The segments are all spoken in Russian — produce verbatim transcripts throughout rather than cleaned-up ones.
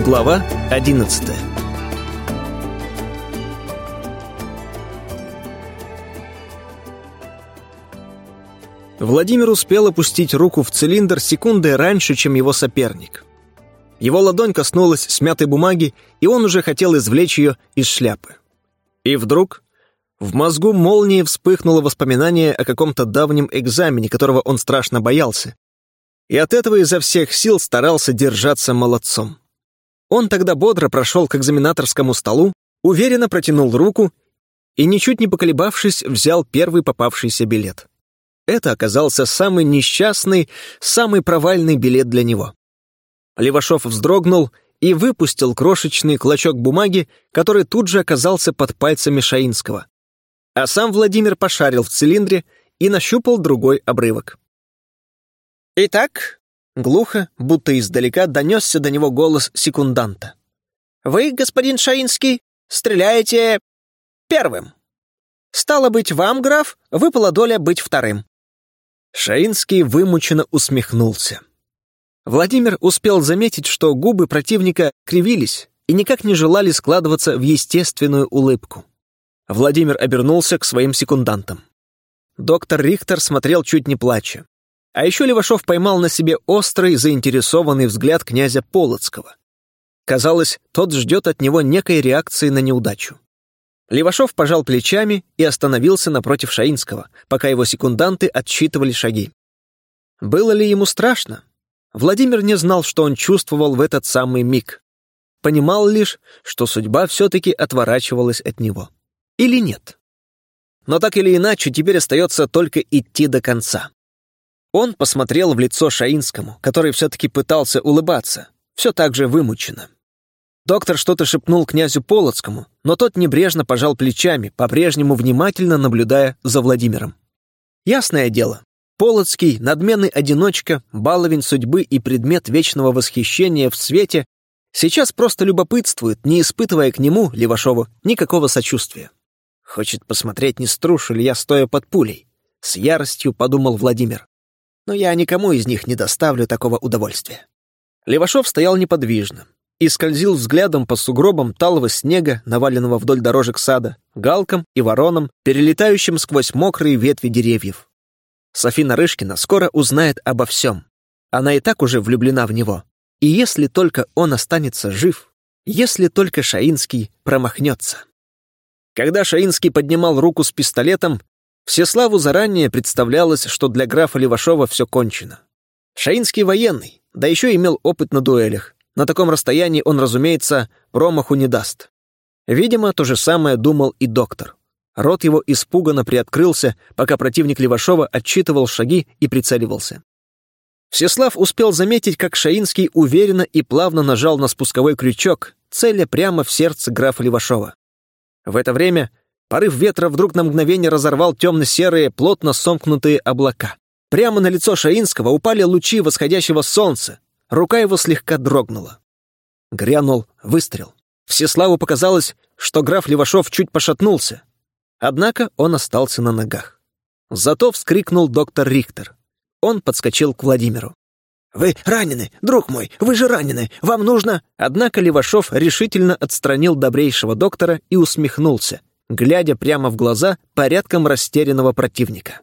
Глава одиннадцатая. Владимир успел опустить руку в цилиндр секундой раньше, чем его соперник. Его ладонь коснулась смятой бумаги, и он уже хотел извлечь ее из шляпы. И вдруг в мозгу молнией вспыхнуло воспоминание о каком-то давнем экзамене, которого он страшно боялся, и от этого изо всех сил старался держаться молодцом. Он тогда бодро прошел к экзаменаторскому столу, уверенно протянул руку и, ничуть не поколебавшись, взял первый попавшийся билет. Это оказался самый несчастный, самый провальный билет для него. Левашов вздрогнул и выпустил крошечный клочок бумаги, который тут же оказался под пальцами Шаинского. А сам Владимир пошарил в цилиндре и нащупал другой обрывок. «Итак», — глухо, будто издалека донесся до него голос секунданта, «вы, господин Шаинский, стреляете первым. Стало быть, вам, граф, выпала доля быть вторым». Шаинский вымученно усмехнулся. Владимир успел заметить, что губы противника кривились и никак не желали складываться в естественную улыбку. Владимир обернулся к своим секундантам. Доктор Рихтер смотрел чуть не плача. А еще Левашов поймал на себе острый, заинтересованный взгляд князя Полоцкого. Казалось, тот ждет от него некой реакции на неудачу. Левашов пожал плечами и остановился напротив Шаинского, пока его секунданты отсчитывали шаги. Было ли ему страшно? Владимир не знал, что он чувствовал в этот самый миг. Понимал лишь, что судьба все-таки отворачивалась от него. Или нет? Но так или иначе, теперь остается только идти до конца. Он посмотрел в лицо Шаинскому, который все-таки пытался улыбаться, все так же вымученно. Доктор что-то шепнул князю Полоцкому, но тот небрежно пожал плечами, по-прежнему внимательно наблюдая за Владимиром. Ясное дело, Полоцкий, надменный одиночка, баловень судьбы и предмет вечного восхищения в свете, сейчас просто любопытствует, не испытывая к нему, Левашову, никакого сочувствия. Хочет посмотреть, не струшу ли я, стоя под пулей. С яростью подумал Владимир. Но я никому из них не доставлю такого удовольствия. Левашов стоял неподвижно и скользил взглядом по сугробам талого снега, наваленного вдоль дорожек сада, галкам и воронам, перелетающим сквозь мокрые ветви деревьев. Софья Нарышкина скоро узнает обо всем. Она и так уже влюблена в него. И если только он останется жив, если только Шаинский промахнется. Когда Шаинский поднимал руку с пистолетом, Всеславу заранее представлялось, что для графа Левашова все кончено. Шаинский военный, да еще имел опыт на дуэлях. На таком расстоянии он, разумеется, промаху не даст. Видимо, то же самое думал и доктор. Рот его испуганно приоткрылся, пока противник Левашова отсчитывал шаги и прицеливался. Всеслав успел заметить, как Шаинский уверенно и плавно нажал на спусковой крючок, целя прямо в сердце графа Левашова. В это время порыв ветра вдруг на мгновение разорвал темно-серые, плотно сомкнутые облака. Прямо на лицо Шаинского упали лучи восходящего солнца. Рука его слегка дрогнула. Грянул выстрел. Всеславу показалось, что граф Левашов чуть пошатнулся. Однако он остался на ногах. Зато вскрикнул доктор Рихтер. Он подскочил к Владимиру. «Вы ранены, друг мой, вы же ранены, вам нужно...» Однако Левашов решительно отстранил добрейшего доктора и усмехнулся, глядя прямо в глаза порядком растерянного противника.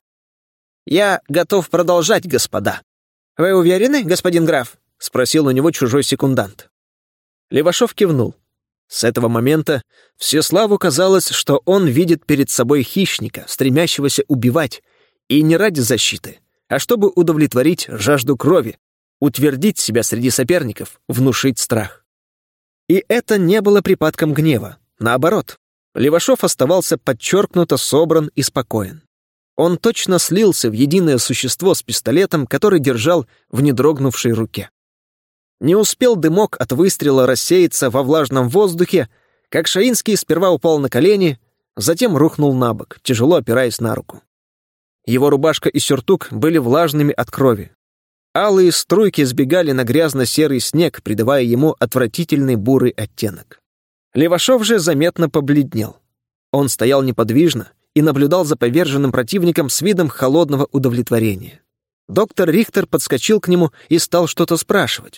«Я готов продолжать, господа». «Вы уверены, господин граф?» — спросил у него чужой секундант. Левашов кивнул. С этого момента Всеславу казалось, что он видит перед собой хищника, стремящегося убивать, и не ради защиты, а чтобы удовлетворить жажду крови, утвердить себя среди соперников, внушить страх. И это не было припадком гнева. Наоборот, Левашов оставался подчеркнуто собран и спокоен. Он точно слился в единое существо с пистолетом, который держал в недрогнувшей руке. Не успел дымок от выстрела рассеяться во влажном воздухе, как Шаинский сперва упал на колени, затем рухнул на бок, тяжело опираясь на руку. Его рубашка и сюртук были влажными от крови. Алые струйки сбегали на грязно-серый снег, придавая ему отвратительный бурый оттенок. Левашов же заметно побледнел. Он стоял неподвижно и наблюдал за поверженным противником с видом холодного удовлетворения. Доктор Рихтер подскочил к нему и стал что-то спрашивать.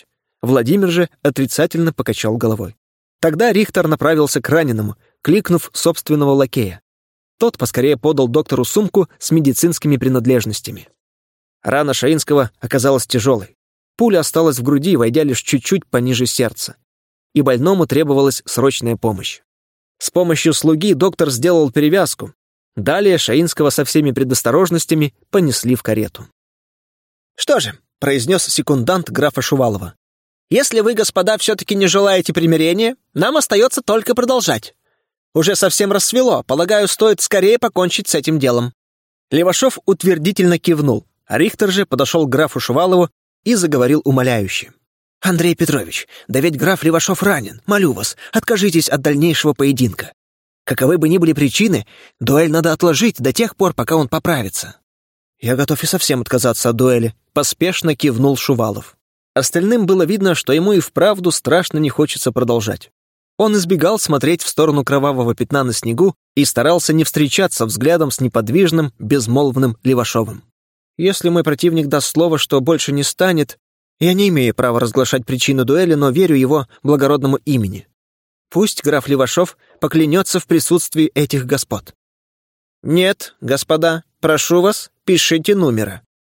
Владимир же отрицательно покачал головой. Тогда Рихтер направился к раненому, кликнув собственного лакея. Тот поскорее подал доктору сумку с медицинскими принадлежностями. Рана Шаинского оказалась тяжелой. Пуля осталась в груди, войдя лишь чуть-чуть пониже сердца. И больному требовалась срочная помощь. С помощью слуги доктор сделал перевязку. Далее Шаинского со всеми предосторожностями понесли в карету. «Что же», — произнес секундант графа Шувалова, «если вы, господа, все-таки не желаете примирения, нам остается только продолжать. Уже совсем рассвело, полагаю, стоит скорее покончить с этим делом». Левашов утвердительно кивнул, а Рихтер же подошел к графу Шувалову и заговорил умоляюще. «Андрей Петрович, да ведь граф Левашов ранен. Молю вас, откажитесь от дальнейшего поединка. Каковы бы ни были причины, дуэль надо отложить до тех пор, пока он поправится». «Я готов и совсем отказаться от дуэли», — поспешно кивнул Шувалов. Остальным было видно, что ему и вправду страшно не хочется продолжать. Он избегал смотреть в сторону кровавого пятна на снегу и старался не встречаться взглядом с неподвижным, безмолвным Левашовым. «Если мой противник даст слово, что больше не станет, я не имею права разглашать причину дуэли, но верю его благородному имени. Пусть граф Левашов поклянется в присутствии этих господ». «Нет, господа, прошу вас, пишите номера».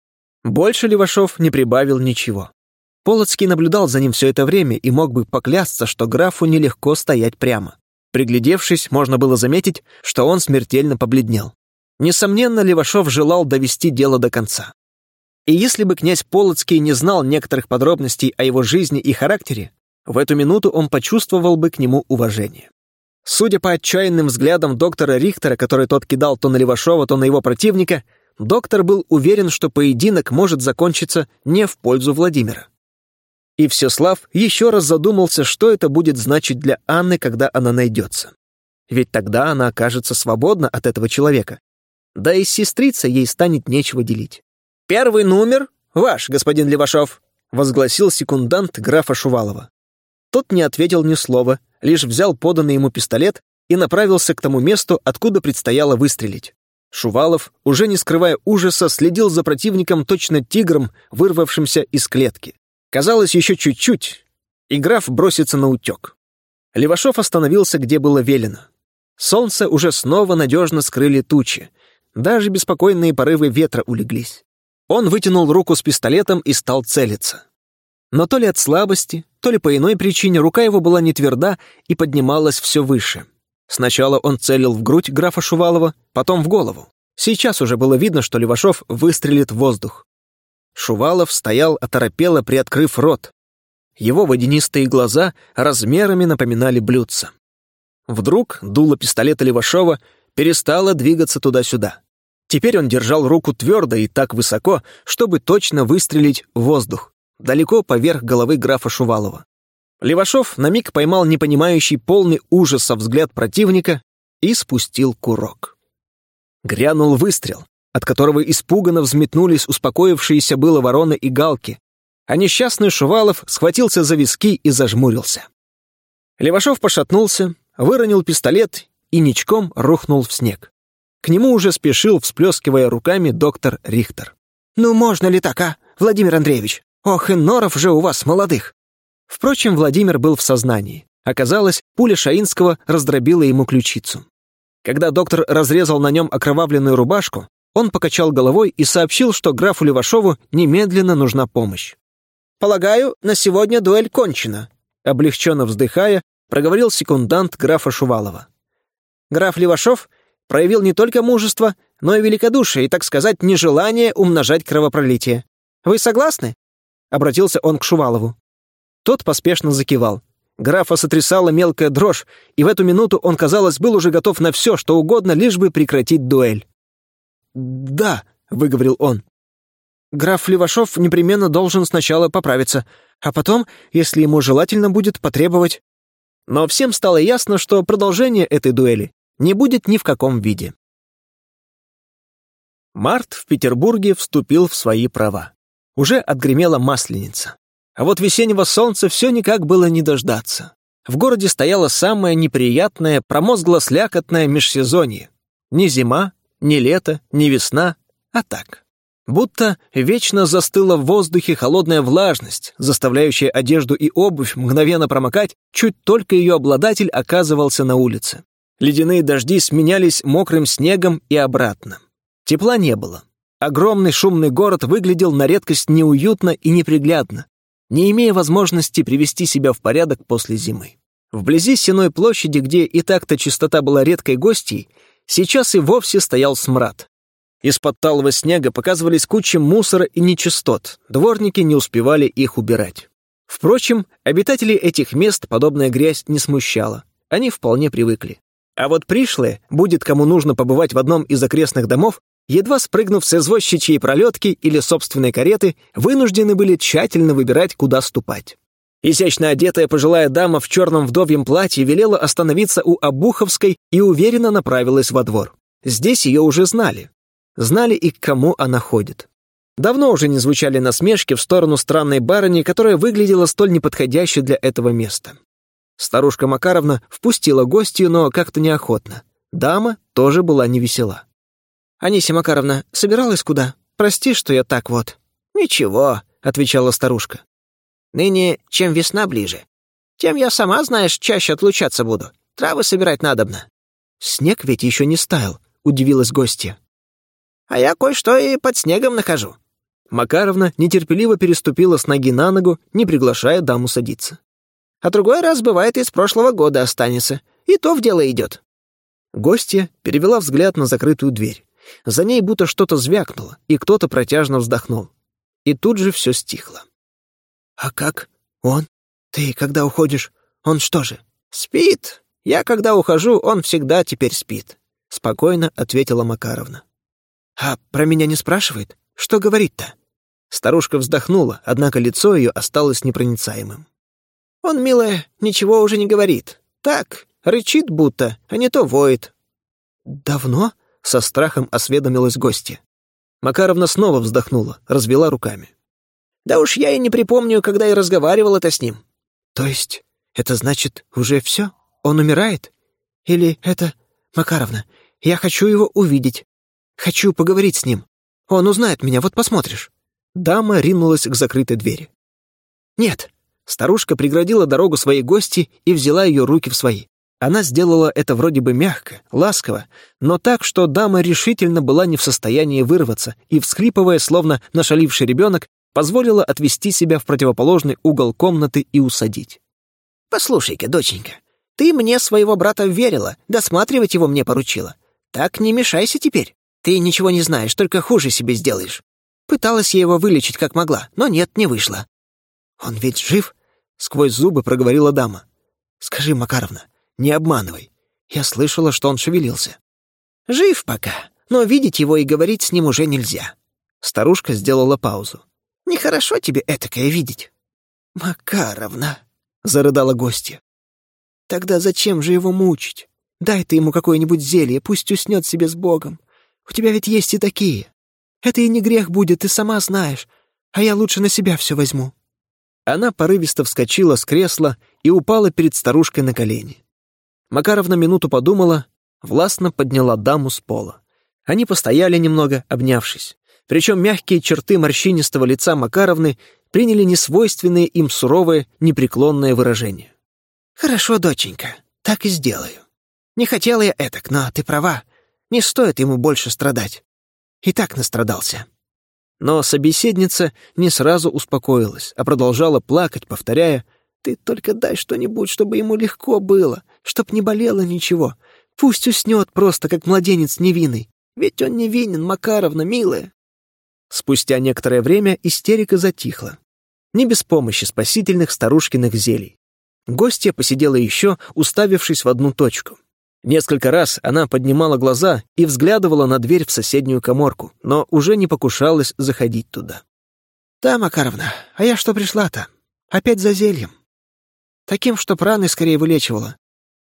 Больше Левашов не прибавил ничего. Полоцкий наблюдал за ним все это время и мог бы поклясться, что графу нелегко стоять прямо. Приглядевшись, можно было заметить, что он смертельно побледнел. Несомненно, Левашов желал довести дело до конца. И если бы князь Полоцкий не знал некоторых подробностей о его жизни и характере, в эту минуту он почувствовал бы к нему уважение. Судя по отчаянным взглядам доктора Рихтера, который тот кидал то на Левашова, то на его противника, доктор был уверен, что поединок может закончиться не в пользу Владимира. И Всеслав еще раз задумался, что это будет значить для Анны, когда она найдется. Ведь тогда она окажется свободна от этого человека. Да и с сестрицей ей станет нечего делить. «Первый номер ваш, господин Левашов», — возгласил секундант графа Шувалова. Тот не ответил ни слова, лишь взял поданный ему пистолет и направился к тому месту, откуда предстояло выстрелить. Шувалов, уже не скрывая ужаса, следил за противником точно тигром, вырвавшимся из клетки. Казалось, еще чуть-чуть, и граф бросится на утек. Левашов остановился, где было велено. Солнце уже снова надежно скрыли тучи. Даже беспокойные порывы ветра улеглись. Он вытянул руку с пистолетом и стал целиться. Но то ли от слабости, то ли по иной причине рука его была не тверда и поднималась все выше. Сначала он целил в грудь графа Шувалова, потом в голову. Сейчас уже было видно, что Левашов выстрелит в воздух. Шувалов стоял оторопело, приоткрыв рот. Его водянистые глаза размерами напоминали блюдца. Вдруг дуло пистолета Левашова перестало двигаться туда-сюда. Теперь он держал руку твердо и так высоко, чтобы точно выстрелить в воздух, далеко поверх головы графа Шувалова. Левашов на миг поймал непонимающий, полный ужаса взгляд противника и спустил курок. Грянул выстрел, от которого испуганно взметнулись успокоившиеся было вороны и галки, а несчастный Шувалов схватился за виски и зажмурился. Левашов пошатнулся, выронил пистолет и ничком рухнул в снег. К нему уже спешил, всплескивая руками, доктор Рихтер. «Ну можно ли так, а, Владимир Андреевич? Ох, и норов же у вас, молодых!» Впрочем, Владимир был в сознании. Оказалось, пуля Шаинского раздробила ему ключицу. Когда доктор разрезал на нем окровавленную рубашку, он покачал головой и сообщил, что графу Левашову немедленно нужна помощь. «Полагаю, на сегодня дуэль кончена», — облегченно вздыхая, проговорил секундант графа Шувалова. «Граф Левашов проявил не только мужество, но и великодушие и, так сказать, нежелание умножать кровопролитие. Вы согласны?» — обратился он к Шувалову. Тот поспешно закивал. Графа сотрясала мелкая дрожь, и в эту минуту он, казалось, был уже готов на все, что угодно, лишь бы прекратить дуэль. «Да», — выговорил он. «Граф Левашов непременно должен сначала поправиться, а потом, если ему желательно будет, потребовать...» Но всем стало ясно, что продолжение этой дуэли не будет ни в каком виде. Март в Петербурге вступил в свои права. Уже отгремела Масленица. А вот весеннего солнца все никак было не дождаться. В городе стояло самое неприятное, промозгло-слякотное межсезонье. Ни зима, ни лето, ни весна, а так. Будто вечно застыла в воздухе холодная влажность, заставляющая одежду и обувь мгновенно промокать, чуть только ее обладатель оказывался на улице. Ледяные дожди сменялись мокрым снегом и обратно. Тепла не было. Огромный шумный город выглядел на редкость неуютно и неприглядно, не имея возможности привести себя в порядок после зимы. Вблизи Сенной площади, где и так-то чистота была редкой гостьей, сейчас и вовсе стоял смрад. Из-под талого снега показывались кучи мусора и нечистот, дворники не успевали их убирать. Впрочем, обитателей этих мест подобная грязь не смущала, они вполне привыкли. А вот пришлые, будет кому нужно побывать в одном из окрестных домов, едва спрыгнув с извозчичьей пролетки или собственной кареты, вынуждены были тщательно выбирать, куда ступать. Изящно одетая пожилая дама в черном вдовьем платье велела остановиться у Обуховской и уверенно направилась во двор. Здесь ее уже знали. Знали и к кому она ходит. Давно уже не звучали насмешки в сторону странной барыни, которая выглядела столь неподходящей для этого места. Старушка Макаровна впустила гостью, но как-то неохотно. Дама тоже была невесела. «Анисия Макаровна, собиралась куда? Прости, что я так вот». «Ничего», — отвечала старушка. «Ныне, чем весна ближе, тем я сама, знаешь, чаще отлучаться буду. Травы собирать надобно». «Снег ведь еще не стаял», — удивилась гостья. «А я кое-что и под снегом нахожу». Макаровна нетерпеливо переступила с ноги на ногу, не приглашая даму садиться. «А другой раз, бывает, из прошлого года останется, и то в дело идет». Гостья перевела взгляд на закрытую дверь. За ней будто что-то звякнуло, и кто-то протяжно вздохнул. И тут же все стихло. «А как он? Ты, когда уходишь, он что же?» «Спит. Я, когда ухожу, он всегда теперь спит», — спокойно ответила Макаровна. «А про меня не спрашивает? Что говорит-то?» Старушка вздохнула, однако лицо ее осталось непроницаемым. «Он, милая, ничего уже не говорит. Так, рычит будто, а не то воет». «Давно?» — со страхом осведомилась гостья. Макаровна снова вздохнула, развела руками. «Да уж я и не припомню, когда я разговаривал это с ним». «То есть это значит, уже все? Он умирает? Или это... Макаровна, я хочу его увидеть. Хочу поговорить с ним. Он узнает меня, вот посмотришь». Дама ринулась к закрытой двери. «Нет». Старушка преградила дорогу своей гости и взяла ее руки в свои. Она сделала это вроде бы мягко, ласково, но так, что дама решительно была не в состоянии вырваться и, всхлипывая, словно нашаливший ребенок, позволила отвести себя в противоположный угол комнаты и усадить. «Послушай-ка, доченька, ты мне своего брата верила, досматривать его мне поручила. Так не мешайся теперь. Ты ничего не знаешь, только хуже себе сделаешь. Пыталась я его вылечить как могла, но нет, не вышло». «Он ведь жив?» — сквозь зубы проговорила дама. «Скажи, Макаровна, не обманывай. Я слышала, что он шевелился». «Жив пока, но видеть его и говорить с ним уже нельзя». Старушка сделала паузу. «Нехорошо тебе этакое видеть». «Макаровна», — зарыдала гостья. «Тогда зачем же его мучить? Дай ты ему какое-нибудь зелье, пусть уснет себе с Богом. У тебя ведь есть и такие. Это и не грех будет, ты сама знаешь, а я лучше на себя все возьму». Она порывисто вскочила с кресла и упала перед старушкой на колени. Макаровна минуту подумала, властно подняла даму с пола. Они постояли немного, обнявшись. Причем мягкие черты морщинистого лица Макаровны приняли несвойственные им суровое, непреклонное выражение. «Хорошо, доченька, так и сделаю. Не хотела я этак, но ты права. Не стоит ему больше страдать. И так настрадался». Но собеседница не сразу успокоилась, а продолжала плакать, повторяя: «Ты только дай что-нибудь, чтобы ему легко было, чтоб не болело ничего. Пусть уснет просто, как младенец невинный. Ведь он невинен, Макаровна, милая». Спустя некоторое время истерика затихла. Не без помощи спасительных старушкиных зелий. Гостья посидела еще, уставившись в одну точку. Несколько раз она поднимала глаза и взглядывала на дверь в соседнюю каморку, но уже не покушалась заходить туда. «Да, Макаровна, а я что пришла-то? Опять за зельем. Таким, чтоб раны скорее вылечивала.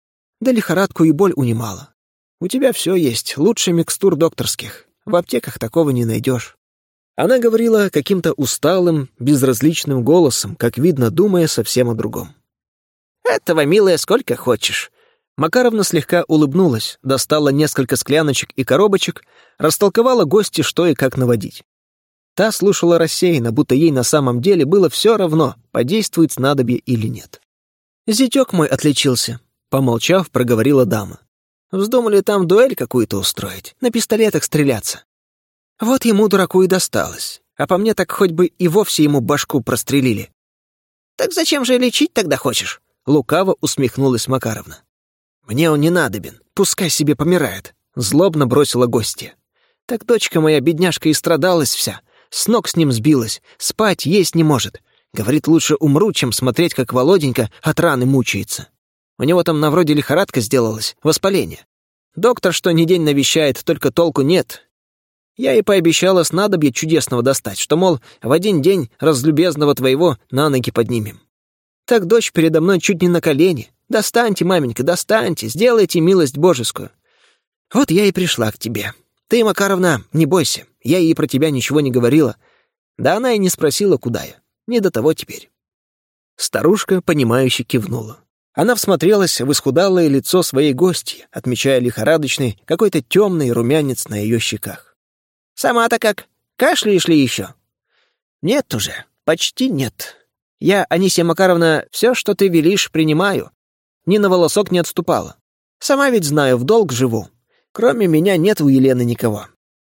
Да лихорадку и боль унимала. У тебя все есть, лучше микстур докторских. В аптеках такого не найдешь». Она говорила каким-то усталым, безразличным голосом, как видно, думая совсем о другом. «Этого, милая, сколько хочешь». Макаровна слегка улыбнулась, достала несколько скляночек и коробочек, растолковала гости, что и как наводить. Та слушала рассеянно, будто ей на самом деле было все равно, подействует снадобье или нет. «Зятёк мой отличился», — помолчав, проговорила дама. «Вздумали там дуэль какую-то устроить, на пистолетах стреляться. Вот ему, дураку, и досталось. А по мне так хоть бы и вовсе ему башку прострелили». «Так зачем же лечить тогда хочешь?» — лукаво усмехнулась Макаровна. «Мне он не надобен, пускай себе помирает», — злобно бросила гостья. «Так дочка моя, бедняжка, и страдалась вся, с ног с ним сбилась, спать, есть не может. Говорит, лучше умру, чем смотреть, как Володенька от раны мучается. У него там на вроде лихорадка сделалась, воспаление. Доктор что ни день навещает, только толку нет. Я ей пообещала снадобье чудесного достать, что, мол, в один день разлюбезного твоего на ноги поднимем. Так дочь передо мной чуть не на колени. Достаньте, маменька, достаньте, сделайте милость божескую. Вот я и пришла к тебе. Ты, Макаровна, не бойся, я ей про тебя ничего не говорила. Да она и не спросила, куда я. Не до того теперь». Старушка, понимающе кивнула. Она всмотрелась в исхудалое лицо своей гостьи, отмечая лихорадочный, какой-то темный румянец на ее щеках. «Сама-то как? Кашляешь ли еще?» «Нет уже, почти нет. Я, Анисия Макаровна, все, что ты велишь, принимаю. Ни на волосок не отступала. Сама ведь знаю, в долг живу. Кроме меня нет у Елены никого.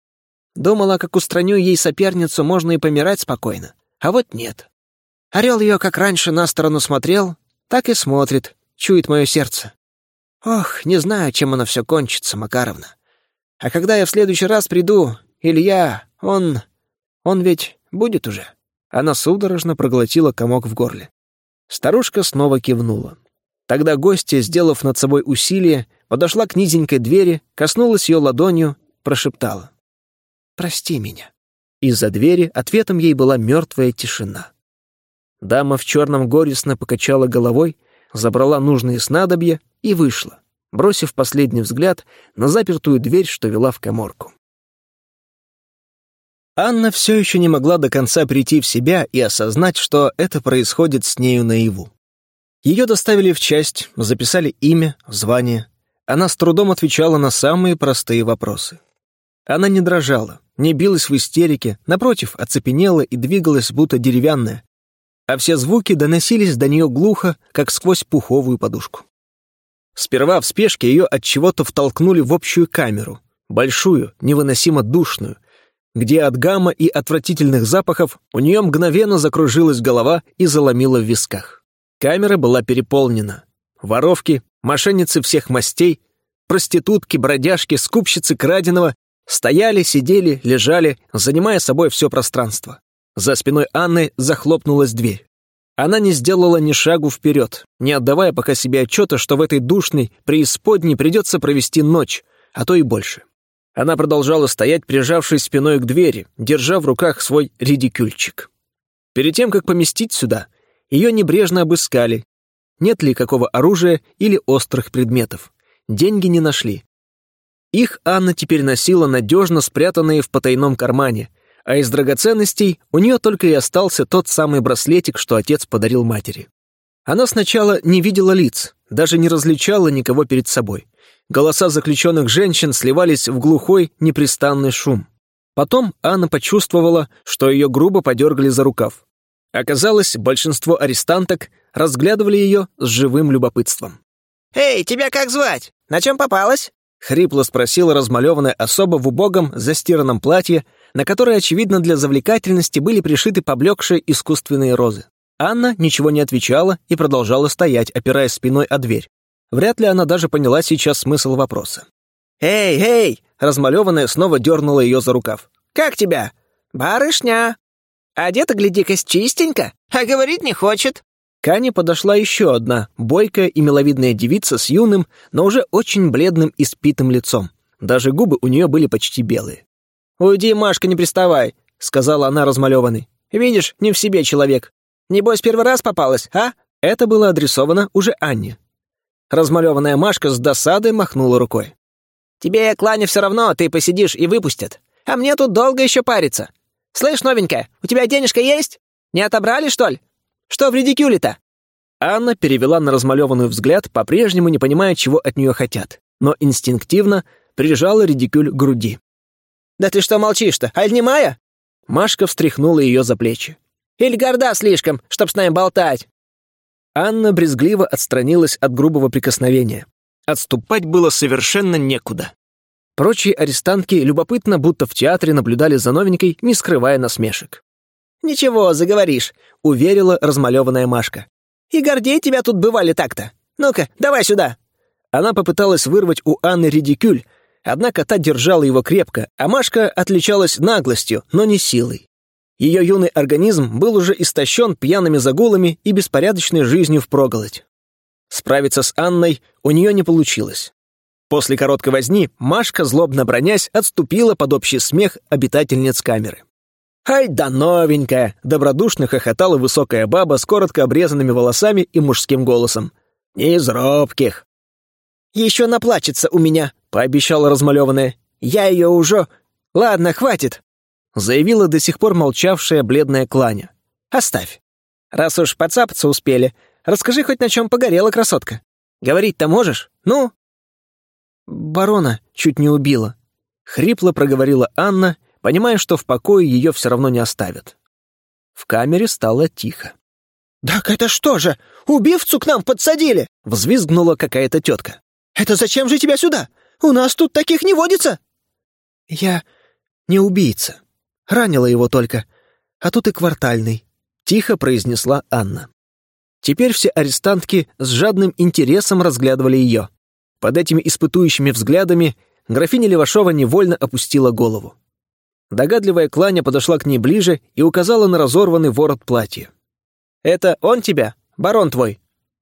Думала, как устраню ей соперницу, можно и помирать спокойно. А вот нет. Орел ее, как раньше, на сторону смотрел, так и смотрит, чует мое сердце. Ох, не знаю, чем оно все кончится, Макаровна. А когда я в следующий раз приду, Илья, он... он ведь будет уже». Она судорожно проглотила комок в горле. Старушка снова кивнула. Тогда гостья, сделав над собой усилие, подошла к низенькой двери, коснулась ее ладонью, прошептала: «Прости меня». Из-за двери ответом ей была мертвая тишина. Дама в черном горестно покачала головой, забрала нужные снадобья и вышла, бросив последний взгляд на запертую дверь, что вела в каморку. Анна все еще не могла до конца прийти в себя и осознать, что это происходит с нею наяву. Ее доставили в часть, записали имя, звание. Она с трудом отвечала на самые простые вопросы. Она не дрожала, не билась в истерике, напротив, оцепенела и двигалась, будто деревянная, а все звуки доносились до нее глухо, как сквозь пуховую подушку. Сперва в спешке ее от чего-то втолкнули в общую камеру, большую, невыносимо душную, где от гамма и отвратительных запахов у нее мгновенно закружилась голова и заломила в висках. Камера была переполнена. Воровки, мошенницы всех мастей, проститутки, бродяжки, скупщицы краденого стояли, сидели, лежали, занимая собой все пространство. За спиной Анны захлопнулась дверь. Она не сделала ни шагу вперед, не отдавая пока себе отчета, что в этой душной преисподней придется провести ночь, а то и больше. Она продолжала стоять, прижавшись спиной к двери, держа в руках свой редикюльчик. Перед тем, как поместить сюда, ее небрежно обыскали. Нет ли какого оружия или острых предметов. Деньги не нашли. Их Анна теперь носила надежно спрятанные в потайном кармане, а из драгоценностей у нее только и остался тот самый браслетик, что отец подарил матери. Она сначала не видела лиц, даже не различала никого перед собой. Голоса заключенных женщин сливались в глухой, непрестанный шум. Потом Анна почувствовала, что ее грубо подергали за рукав. Оказалось, большинство арестанток разглядывали ее с живым любопытством. «Эй, тебя как звать? На чем попалась?» — хрипло спросила размалеванная особа в убогом, застиранном платье, на которое, очевидно, для завлекательности были пришиты поблекшие искусственные розы. Анна ничего не отвечала и продолжала стоять, опираясь спиной о дверь. Вряд ли она даже поняла сейчас смысл вопроса. «Эй, эй!» — размалеванная снова дернула ее за рукав. «Как тебя?» «Барышня! Одета, гляди-ка, чистенько, а говорить не хочет». К Ане подошла еще одна, бойкая и миловидная девица с юным, но уже очень бледным и спитым лицом. Даже губы у нее были почти белые. «Уйди, Машка, не приставай», — сказала она размалеванной. «Видишь, не в себе человек. Небось, первый раз попалась, а?» Это было адресовано уже Анне. Размалеванная Машка с досадой махнула рукой. «Тебе, Кланя, все равно, ты посидишь и выпустят. А мне тут долго еще париться. Слышь, новенькая, у тебя денежка есть? Не отобрали, что ли? Что в редикюле-то?» Анна перевела на размалеванную взгляд, по-прежнему не понимая, чего от нее хотят, но инстинктивно прижала редикюль к груди. «Да ты что молчишь-то, аль немая? Машка встряхнула ее за плечи. «Иль горда слишком, чтоб с нами болтать!» Анна брезгливо отстранилась от грубого прикосновения. Отступать было совершенно некуда. Прочие арестантки любопытно, будто в театре, наблюдали за новенькой, не скрывая насмешек. «Ничего, заговоришь», — уверила размалеванная Машка. «И гордей тебя тут бывали так-то. Ну-ка, давай сюда!» Она попыталась вырвать у Анны редикюль, однако та держала его крепко, а Машка отличалась наглостью, но не силой. Ее юный организм был уже истощен пьяными загулами и беспорядочной жизнью впроголодь. Справиться с Анной у нее не получилось. После короткой возни Машка, злобно бранясь, отступила под общий смех обитательниц камеры. «Ай да новенькая!» — добродушно хохотала высокая баба с коротко обрезанными волосами и мужским голосом. «Не из робких!» «Еще наплачется у меня», — пообещала размалеванная. «Я ее уже... Ладно, хватит», — заявила до сих пор молчавшая бледная Кланя. «Оставь. Раз уж поцапаться успели, расскажи хоть на чем погорела красотка. Говорить-то можешь? Ну?» «Барона чуть не убила», — хрипло проговорила Анна, понимая, что в покое ее все равно не оставят. В камере стало тихо. «Так это что же, убивцу к нам подсадили?» — взвизгнула какая-то тетка. «Это зачем же тебя сюда? У нас тут таких не водится!» «Я не убийца. Ранила его только. А тут и квартальный», — тихо произнесла Анна. Теперь все арестантки с жадным интересом разглядывали ее. Под этими испытующими взглядами графиня Левашова невольно опустила голову. Догадливая Кланя подошла к ней ближе и указала на разорванный ворот платья. «Это он тебя? Барон твой?»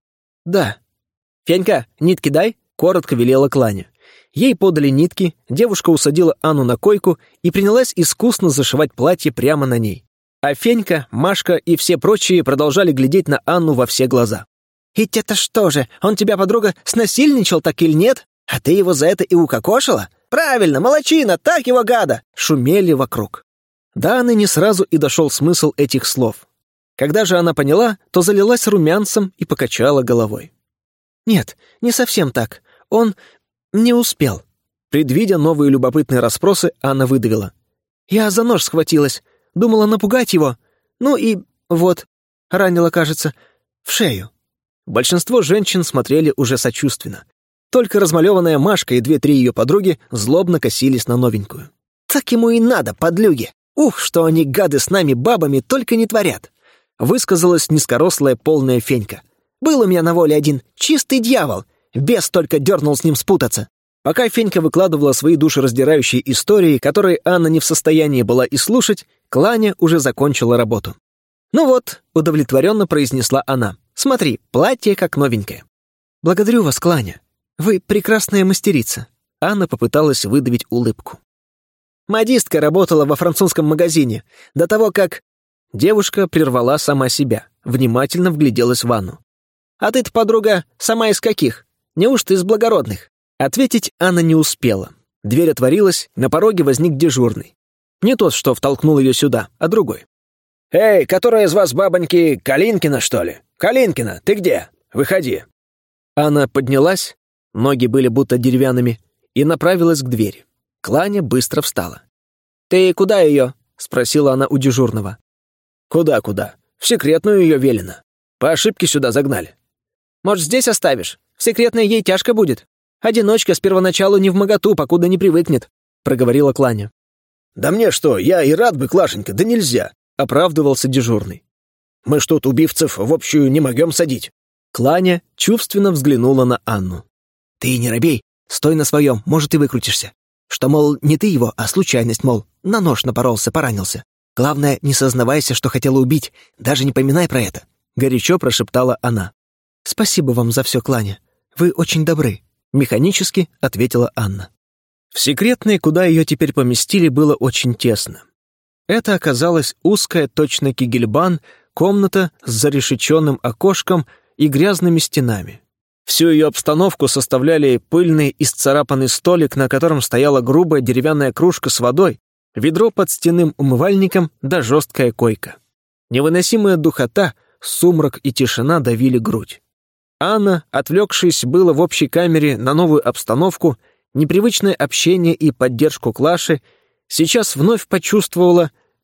«Да». «Фенька, нитки дай», — коротко велела Кланя. Ей подали нитки, девушка усадила Анну на койку и принялась искусно зашивать платье прямо на ней. А Фенька, Машка и все прочие продолжали глядеть на Анну во все глаза. «Ведь это что же, он тебя, подруга, снасильничал так или нет? А ты его за это и укокошила? Правильно, молодчина, так его гада!» Шумели вокруг. До Анны не сразу и дошел смысл этих слов. Когда же она поняла, то залилась румянцем и покачала головой. «Нет, не совсем так. Он не успел». Предвидя новые любопытные расспросы, Анна выдавила. «Я за нож схватилась, думала напугать его. Ну и вот, ранила, кажется, в шею». Большинство женщин смотрели уже сочувственно. Только размалеванная Машка и две-три ее подруги злобно косились на новенькую. «Так ему и надо, подлюги! Ух, что они, гады, с нами бабами только не творят!» Высказалась низкорослая полная Фенька. «Был у меня на воле один чистый дьявол. Бес только дернул с ним спутаться». Пока Фенька выкладывала свои душераздирающие истории, которые Анна не в состоянии была и слушать, Кланя уже закончила работу. «Ну вот», — удовлетворенно произнесла она, — «смотри, платье как новенькое». «Благодарю вас, Кланя. Вы прекрасная мастерица». Анна попыталась выдавить улыбку. «Модистка работала во французском магазине. До того, как...» Девушка прервала сама себя, внимательно вгляделась в Анну. «А ты-то, подруга, сама из каких? Неужто из благородных?» Ответить Анна не успела. Дверь отворилась, на пороге возник дежурный. Не тот, что втолкнул ее сюда, а другой. «Эй, которая из вас, бабоньки, Калинкина, что ли? Калинкина, ты где? Выходи». Анна поднялась, ноги были будто деревянными, и направилась к двери. Кланя быстро встала. «Ты куда ее?» — спросила она у дежурного. «Куда-куда? В секретную ее велено. По ошибке сюда загнали». «Может, здесь оставишь? В секретной ей тяжко будет. Одиночка с первоначалу не вмоготу, покуда не привыкнет», — проговорила Кланя. «Да мне что, я и рад бы, Клашенька, да нельзя», — оправдывался дежурный. «Мы ж тут убивцев в общую не могем садить». Кланя чувственно взглянула на Анну. «Ты не робей, стой на своем, может, и выкрутишься. Что, мол, не ты его, а случайность, мол, на нож напоролся, поранился. Главное, не сознавайся, что хотела убить, даже не поминай про это», — горячо прошептала она. «Спасибо вам за все, Кланя. Вы очень добры», — механически ответила Анна. В секретной, куда ее теперь поместили, было очень тесно. Это оказалась узкая, точно кегельбан, комната с зарешеченным окошком и грязными стенами. Всю ее обстановку составляли пыльный исцарапанный столик, на котором стояла грубая деревянная кружка с водой, ведро под стенным умывальником да жесткая койка. Невыносимая духота, сумрак и тишина давили грудь. Анна, отвлекшись было в общей камере на новую обстановку, непривычное общение и поддержку Клаши, сейчас вновь почувствовала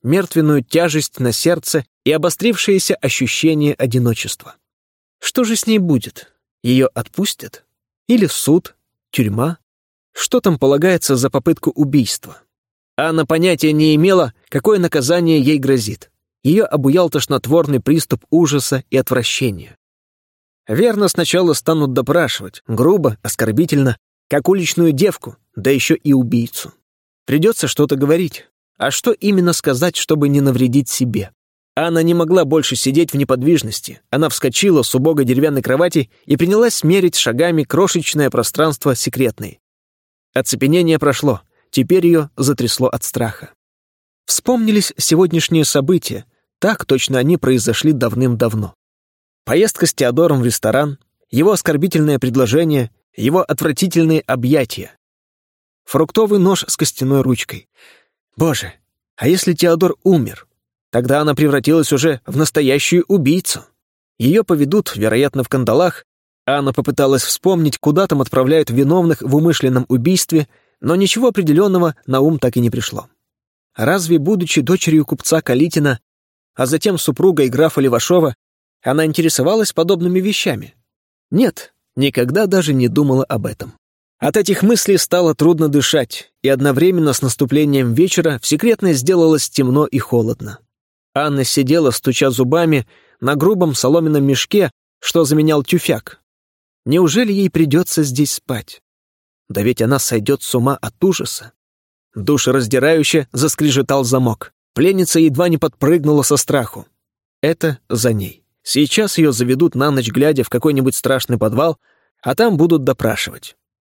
мертвенную тяжесть на сердце и обострившееся ощущение одиночества. Что же с ней будет? Ее отпустят? Или суд? Тюрьма? Что там полагается за попытку убийства? Анна понятия не имела, какое наказание ей грозит. Ее обуял тошнотворный приступ ужаса и отвращения. Верно, сначала станут допрашивать, грубо, оскорбительно, как уличную девку, да еще и убийцу. Придется что-то говорить. А что именно сказать, чтобы не навредить себе? Анна не могла больше сидеть в неподвижности. Она вскочила с убогой деревянной кровати и принялась мерить шагами крошечное пространство секретной. Оцепенение прошло, теперь ее затрясло от страха. Вспомнились сегодняшние события, так точно они произошли давным-давно. Поездка с Теодором в ресторан, его оскорбительное предложение, его отвратительные объятия. Фруктовый нож с костяной ручкой. Боже, а если Теодор умер? Тогда она превратилась уже в настоящую убийцу. Ее поведут, вероятно, в кандалах. Анна попыталась вспомнить, куда там отправляют виновных в умышленном убийстве, но ничего определенного на ум так и не пришло. Разве, будучи дочерью купца Калитина, а затем супругой графа Левашова, она интересовалась подобными вещами? Нет, никогда даже не думала об этом. От этих мыслей стало трудно дышать, и одновременно с наступлением вечера в секретной сделалось темно и холодно. Анна сидела, стуча зубами, на грубом соломенном мешке, что заменял тюфяк. Неужели ей придется здесь спать? Да ведь она сойдет с ума от ужаса. Душераздирающе заскрежетал замок. Пленница едва не подпрыгнула со страху. Это за ней. Сейчас ее заведут на ночь глядя в какой-нибудь страшный подвал, а там будут допрашивать.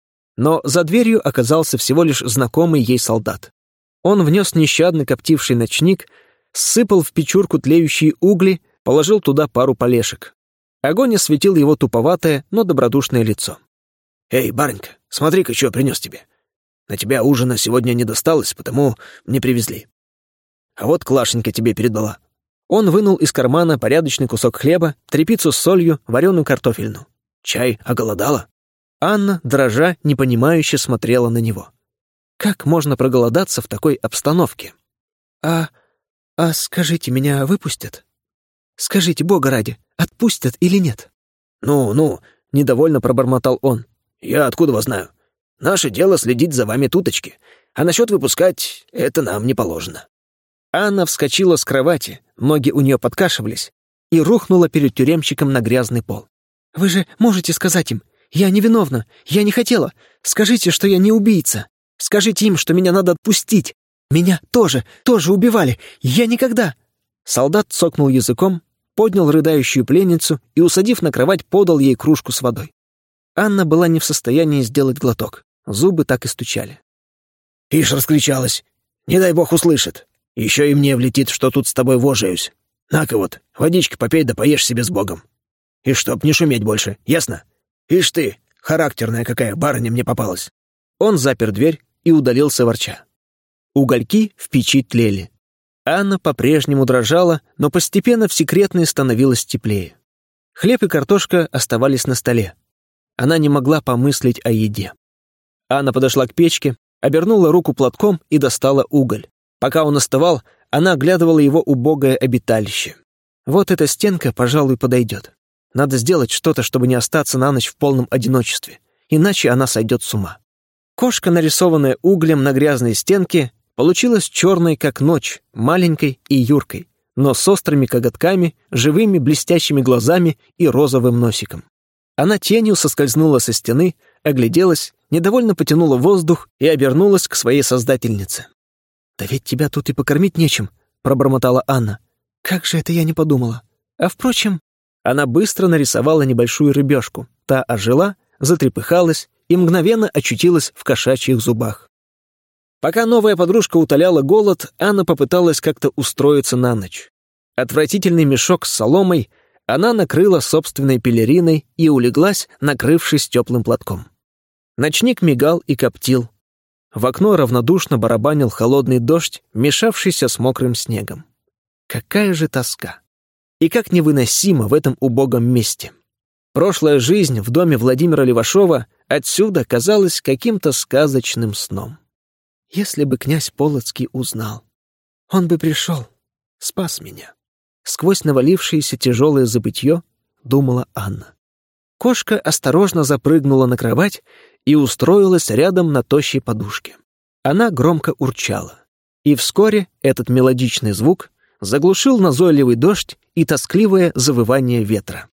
Но за дверью оказался всего лишь знакомый ей солдат. Он внес нещадно коптивший ночник, сыпал в печурку тлеющие угли, положил туда пару полешек. Огонь осветил его туповатое, но добродушное лицо. «Эй, барынька, смотри-ка, что принес тебе. На тебя ужина сегодня не досталось, потому не привезли. А вот Клашенька тебе передала». Он вынул из кармана порядочный кусок хлеба, тряпицу с солью, вареную картофельну. «Чай оголодала?» Анна, дрожа, непонимающе смотрела на него. Как можно проголодаться в такой обстановке? «А... а скажите, меня выпустят? Скажите, Бога ради, отпустят или нет?» «Ну, ну», — недовольно пробормотал он. «Я откуда вас знаю? Наше дело следить за вами туточки, а насчет выпускать — это нам не положено». Анна вскочила с кровати, ноги у нее подкашивались, и рухнула перед тюремщиком на грязный пол. «Вы же можете сказать им, я невиновна, я не хотела. Скажите, что я не убийца. Скажите им, что меня надо отпустить. Меня тоже, тоже убивали. Я никогда...» Солдат цокнул языком, поднял рыдающую пленницу и, усадив на кровать, подал ей кружку с водой. Анна была не в состоянии сделать глоток. Зубы так и стучали. «Ишь, раскричалась. Не дай бог услышит. Еще и мне влетит, что тут с тобой вожаюсь. На-ка вот, водички попей да поешь себе с Богом. И чтоб не шуметь больше, ясно? Ишь ты, характерная какая барыня мне попалась». Он запер дверь и удалился ворча. Угольки в печи тлели. Анна по-прежнему дрожала, но постепенно в секретной становилось теплее. Хлеб и картошка оставались на столе. Она не могла помыслить о еде. Анна подошла к печке, обернула руку платком и достала уголь. Пока он остывал, она оглядывала его убогое обиталище. Вот эта стенка, пожалуй, подойдет. Надо сделать что-то, чтобы не остаться на ночь в полном одиночестве, иначе она сойдет с ума. Кошка, нарисованная углем на грязной стенке, получилась черной, как ночь, маленькой и юркой, но с острыми коготками, живыми блестящими глазами и розовым носиком. Она тенью соскользнула со стены, огляделась, недовольно потянула воздух и обернулась к своей создательнице. «Да ведь тебя тут и покормить нечем», — пробормотала Анна. «Как же это я не подумала? А впрочем...» Она быстро нарисовала небольшую рыбешку. Та ожила, затрепыхалась и мгновенно очутилась в кошачьих зубах. Пока новая подружка утоляла голод, Анна попыталась как-то устроиться на ночь. Отвратительный мешок с соломой она накрыла собственной пелериной и улеглась, накрывшись теплым платком. Ночник мигал и коптил. В окно равнодушно барабанил холодный дождь, мешавшийся с мокрым снегом. Какая же тоска! И как невыносимо в этом убогом месте! Прошлая жизнь в доме Владимира Левашова отсюда казалась каким-то сказочным сном. Если бы князь Полоцкий узнал. Он бы пришел, спас меня. Сквозь навалившееся тяжелое забытье думала Анна. Кошка осторожно запрыгнула на кровать и устроилась рядом на тощей подушке. Она громко урчала. И вскоре этот мелодичный звук заглушил назойливый дождь и тоскливое завывание ветра.